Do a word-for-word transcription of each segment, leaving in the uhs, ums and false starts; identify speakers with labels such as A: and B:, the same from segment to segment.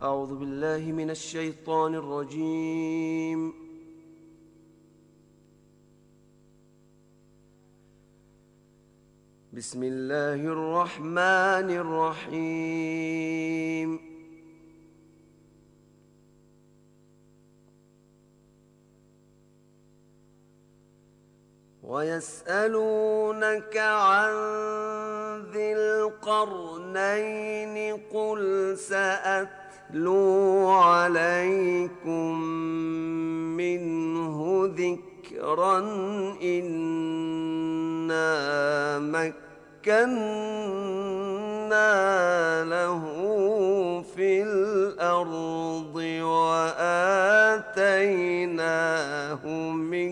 A: أعوذ بالله من الشيطان الرجيم. بسم الله الرحمن الرحيم. ويسألونك عن ذي القرنين قل سأتلو عليكم منه ذكرا إنا مكنا له في الأرض وآتيناه من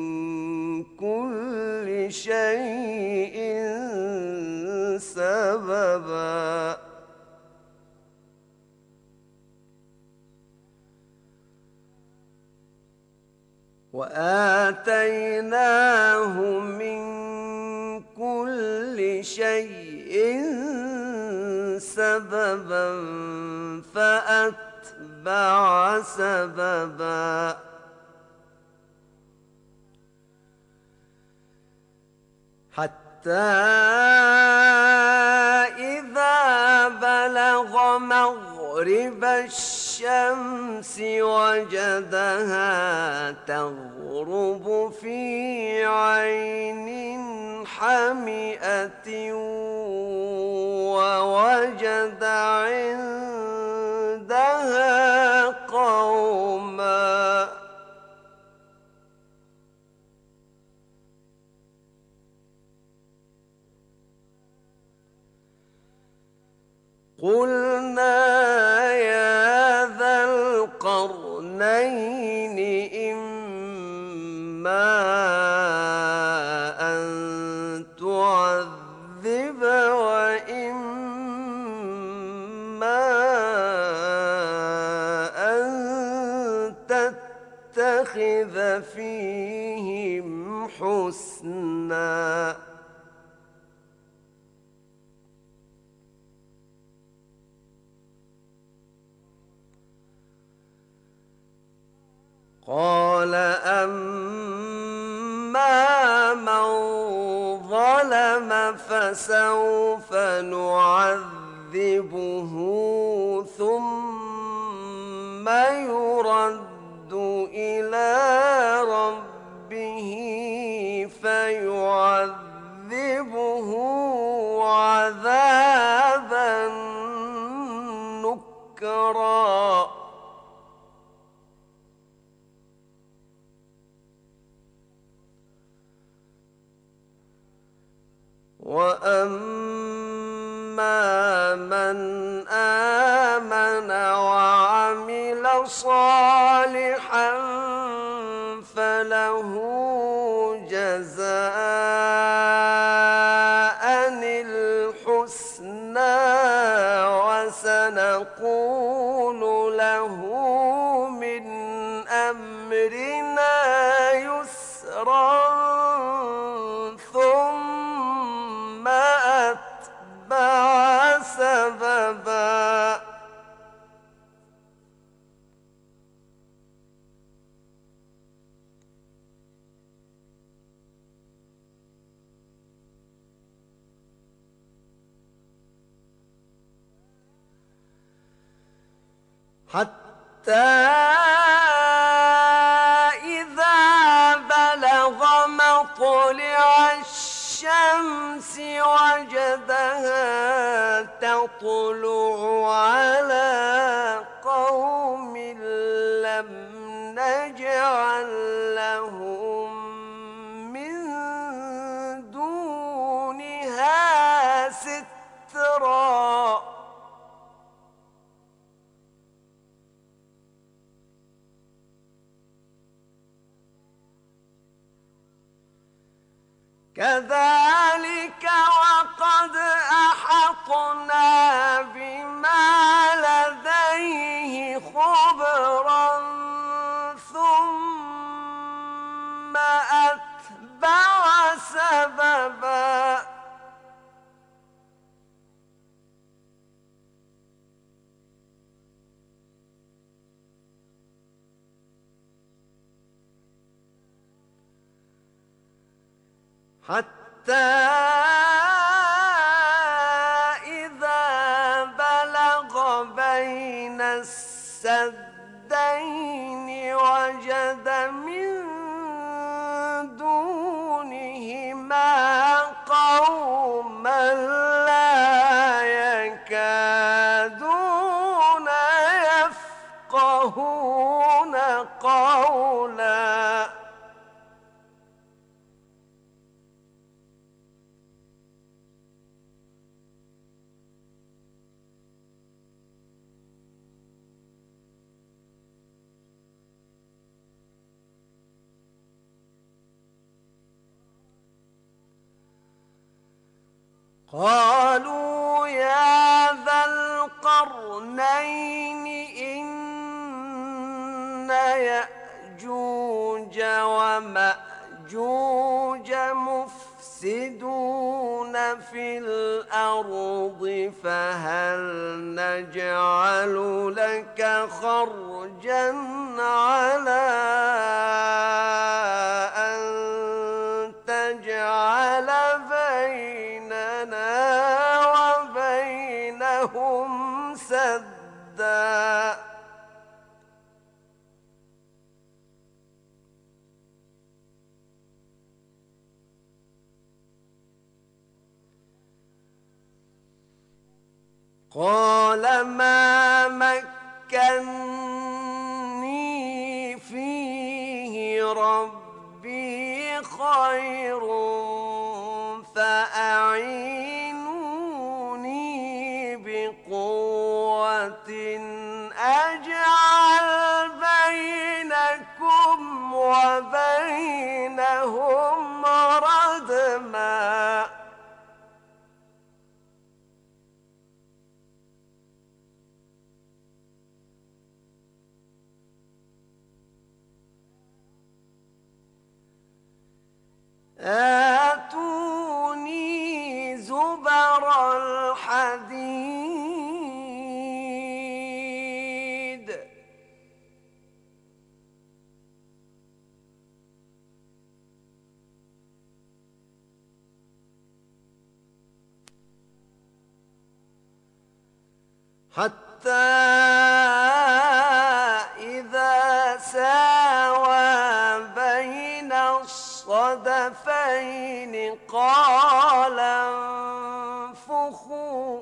A: كل شيء سببا وآتيناه من كل شيء سببا فأتبع سببا حتى إذا بلغ مغرب الشمس وجدها تغرب في عين حمئة ووجد عندها قوما قلنا يا ذا القرنين إما أن تعذب وإما أن تتخذ فيهم حسنا قال أما من ظلم فسوف نعذبه ثم يرد إلى ربه فيعذبه عذابا نكرا وأما من آمن وعمل صالحا فله جزاء الحسنى وسنقول له من أمرنا يسرا ثم أتبع سببا حتى إذا بلغ مطلع الشمس وجدها تطلع على قوم لم نجعل لهم من دونها سترا كذلك وقد أحطنا بما لديه خبرا ثم أتبع سببا حتى إذا بلغ بين السدين وجد من دونهما قوما لا يكادون يفقهون قولا قالوا يا ذا القرنين إن يأجوج ومأجوج مفسدون في الأرض فهل نجعل لك خرجا على أن تجعل بيننا وبينهم سدا قال ما مكني فيه ربي خير فأعينوني بقوة أجعل بينكم وبينهم ردما آتوني زبر الحديد حتى إذا ساوى بين الصدفين قال انفخوا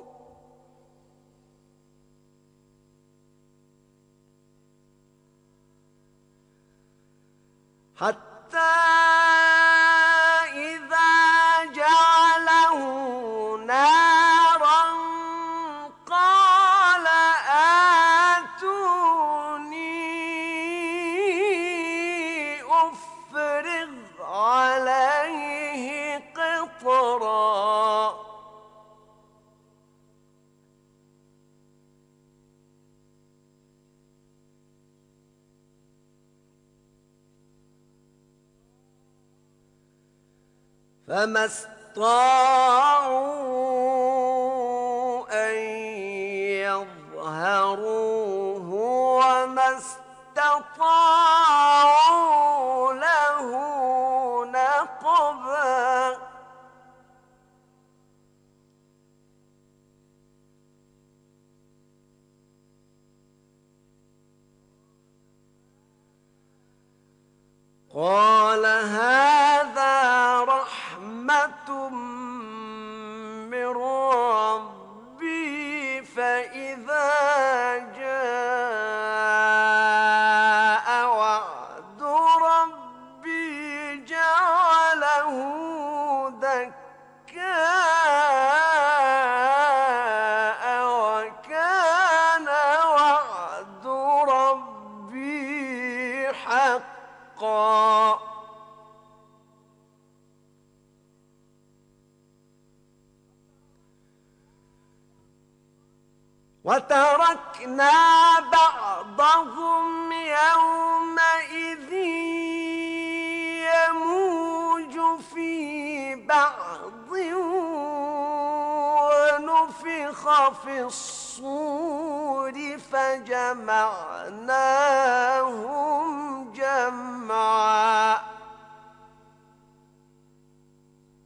A: حتى إذا جعله نارا قال آتوني أفرغ عليه قطرا فما استطاعوا أن يظهروه وما استطاعوا له نقبا قال هذا رحمة من ربي فإذا جاء وعد ربي جعله دكاء وكان وعد ربي حقا وتركنا بعضهم يومئذ يموج في بعض ونفخ في الصور فجمعناهم جمعا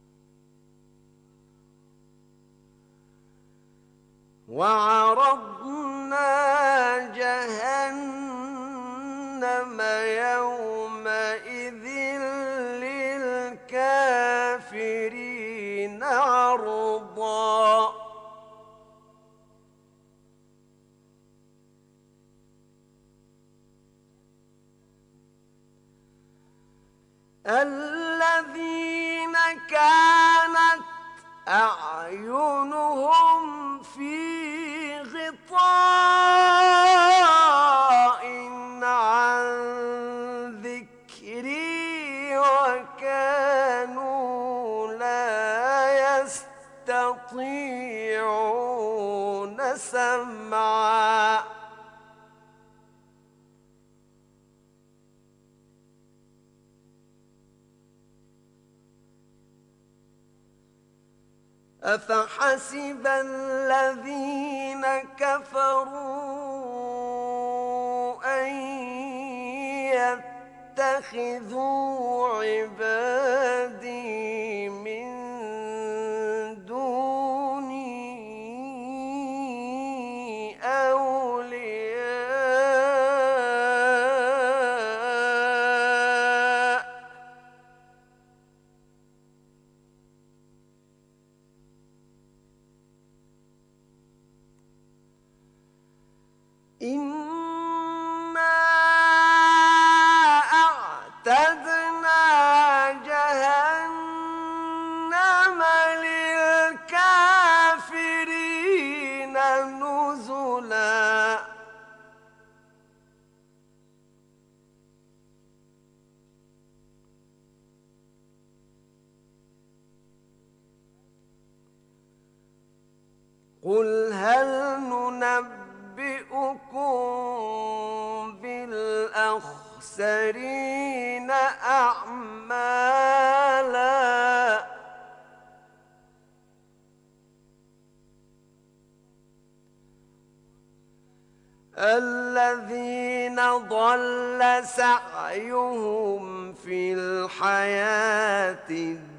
A: وعرضنا جهنم يومئذ للكافرين عرضا الذين كانت أعينهم في غطاء عن ذكري وكانوا لا يستطيعون سمعا أفحسب الذين كفروا أن يتخذوا عبادي من دوني أولياء إنا أعتدنا جهنم للكافرين نزلا قل هل ننبئكم بالأخسرين أعمالا الذين ضل سعيهم في الحياة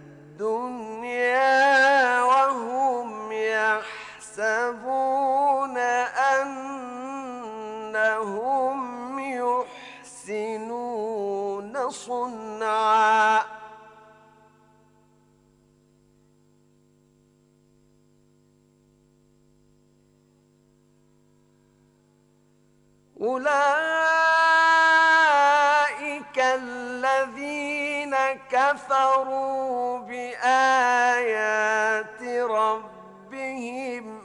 A: الدنيا وهم يحسبون أنهم يحسنون صنعا أولئك الذين كفروا بآيات ربهم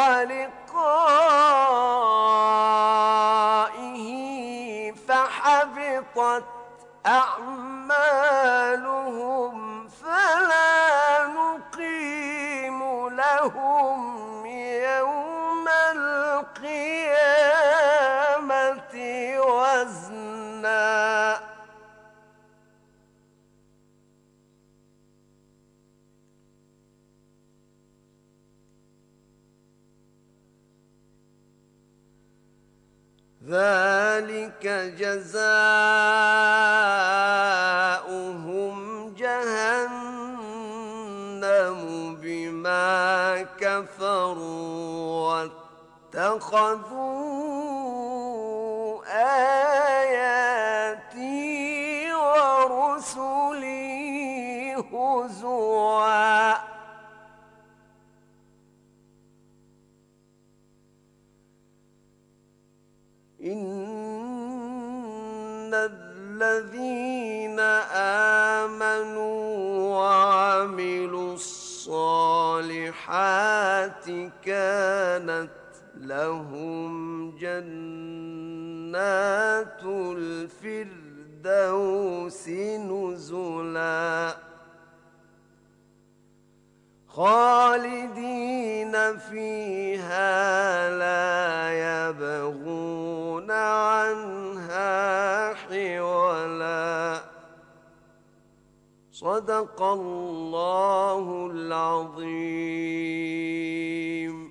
A: ولقائه فحبطت أعمالهم فلا نقيم لهم يوم القيامة وزنا ذلك جزاؤهم جهنم بما كفروا واتخذوا آياتي ورسلي هزوا إن الذين آمنوا وعملوا الصالحات كانت لهم جنات الفردوس نزلا خالدين فيها لا يبغون عنها حولا صدق الله العظيم.